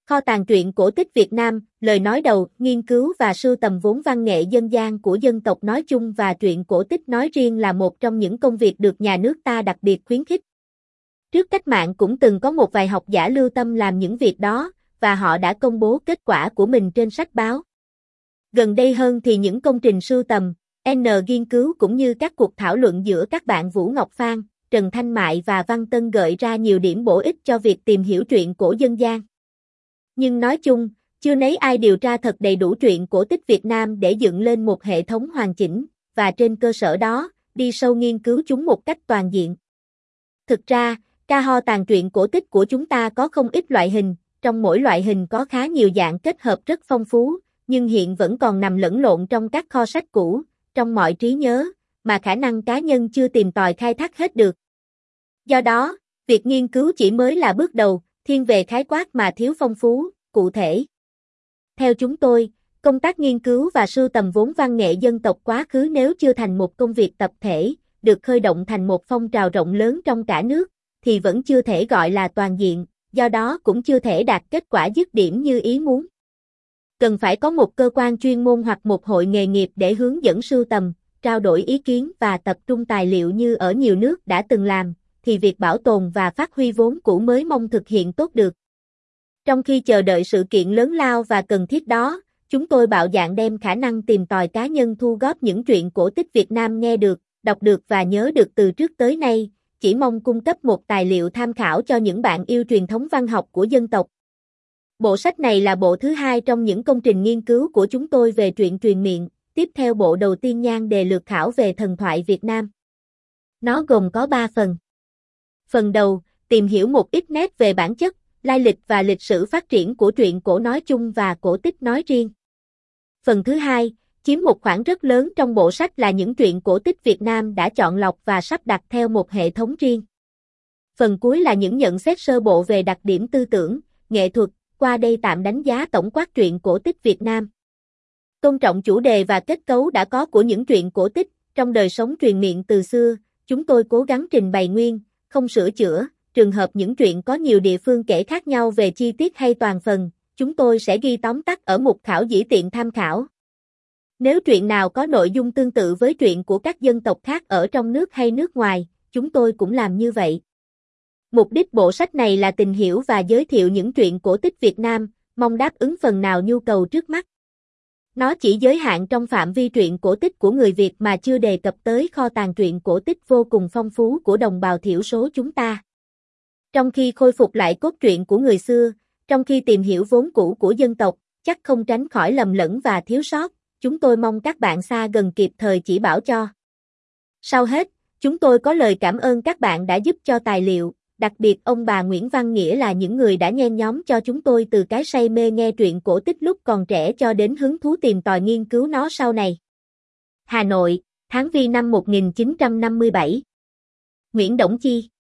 Kho tàng truyện cổ tích Việt Nam, lời nói đầu, nghiên cứu và sưu tầm vốn văn nghệ dân gian của dân tộc nói chung và truyện cổ tích nói riêng là một trong những công việc được nhà nước ta đặc biệt khuyến khích. Trước cách mạng cũng từng có một vài học giả lưu tâm làm những việc đó, và họ đã công bố kết quả của mình trên sách báo. Gần đây hơn thì những công trình sưu tầm, nghiên cứu cũng như các cuộc thảo luận giữa các bạn Vũ Ngọc Phan, Trần Thanh Mại và Văn Tân gợi ra nhiều điểm bổ ích cho việc tìm hiểu truyện cổ dân gian. Nhưng nói chung, chưa nấy ai điều tra thật đầy đủ truyện cổ tích Việt Nam để dựng lên một hệ thống hoàn chỉnh, và trên cơ sở đó, đi sâu nghiên cứu chúng một cách toàn diện. Thực ra, kho tàng truyện cổ tích của chúng ta có không ít loại hình, trong mỗi loại hình có khá nhiều dạng kết hợp rất phong phú, nhưng hiện vẫn còn nằm lẫn lộn trong các kho sách cũ, trong mọi trí nhớ, mà khả năng cá nhân chưa tìm tòi khai thác hết được. Do đó, việc nghiên cứu chỉ mới là bước đầu, thiên về khái quát mà thiếu phong phú, cụ thể. Theo chúng tôi, công tác nghiên cứu và sưu tầm vốn văn nghệ dân tộc quá khứ nếu chưa thành một công việc tập thể, được khơi động thành một phong trào rộng lớn trong cả nước, thì vẫn chưa thể gọi là toàn diện, do đó cũng chưa thể đạt kết quả dứt điểm như ý muốn. Cần phải có một cơ quan chuyên môn hoặc một hội nghề nghiệp để hướng dẫn sưu tầm, trao đổi ý kiến và tập trung tài liệu như ở nhiều nước đã từng làm, thì việc bảo tồn và phát huy vốn cũ mới mong thực hiện tốt được. Trong khi chờ đợi sự kiện lớn lao và cần thiết đó, chúng tôi bạo dạn đem khả năng tìm tòi cá nhân thu góp những truyện cổ tích Việt Nam nghe được, đọc được và nhớ được từ trước tới nay, chỉ mong cung cấp một tài liệu tham khảo cho những bạn yêu truyền thống văn học của dân tộc. Bộ sách này là bộ thứ hai trong những công trình nghiên cứu của chúng tôi về truyện truyền miệng, tiếp theo bộ đầu tiên nhan đề lược khảo về thần thoại Việt Nam. Nó gồm có 3 phần. Phần đầu, tìm hiểu một ít nét về bản chất, lai lịch và lịch sử phát triển của truyện cổ nói chung và cổ tích nói riêng. Phần thứ hai, chiếm một khoảng rất lớn trong bộ sách là những truyện cổ tích Việt Nam đã chọn lọc và sắp đặt theo một hệ thống riêng. Phần cuối là những nhận xét sơ bộ về đặc điểm tư tưởng, nghệ thuật, qua đây tạm đánh giá tổng quát truyện cổ tích Việt Nam. Tôn trọng chủ đề và kết cấu đã có của những truyện cổ tích, trong đời sống truyền miệng từ xưa, chúng tôi cố gắng trình bày nguyên, không sửa chữa, trường hợp những truyện có nhiều địa phương kể khác nhau về chi tiết hay toàn phần, chúng tôi sẽ ghi tóm tắt ở mục khảo dĩ tiện tham khảo. Nếu truyện nào có nội dung tương tự với truyện của các dân tộc khác ở trong nước hay nước ngoài, chúng tôi cũng làm như vậy. Mục đích bộ sách này là tìm hiểu và giới thiệu những truyện cổ tích Việt Nam, mong đáp ứng phần nào nhu cầu trước mắt. Nó chỉ giới hạn trong phạm vi truyện cổ tích của người Việt mà chưa đề cập tới kho tàng truyện cổ tích vô cùng phong phú của đồng bào thiểu số chúng ta. Trong khi khôi phục lại cốt truyện của người xưa, trong khi tìm hiểu vốn cũ của dân tộc, chắc không tránh khỏi lầm lẫn và thiếu sót, chúng tôi mong các bạn xa gần kịp thời chỉ bảo cho. Sau hết, chúng tôi có lời cảm ơn các bạn đã giúp cho tài liệu, đặc biệt ông bà Nguyễn Văn Nghĩa là những người đã nhen nhóm cho chúng tôi từ cái say mê nghe truyện cổ tích lúc còn trẻ cho đến hứng thú tìm tòi nghiên cứu nó sau này. Hà Nội, tháng Vi năm 1957. Nguyễn Đổng Chi.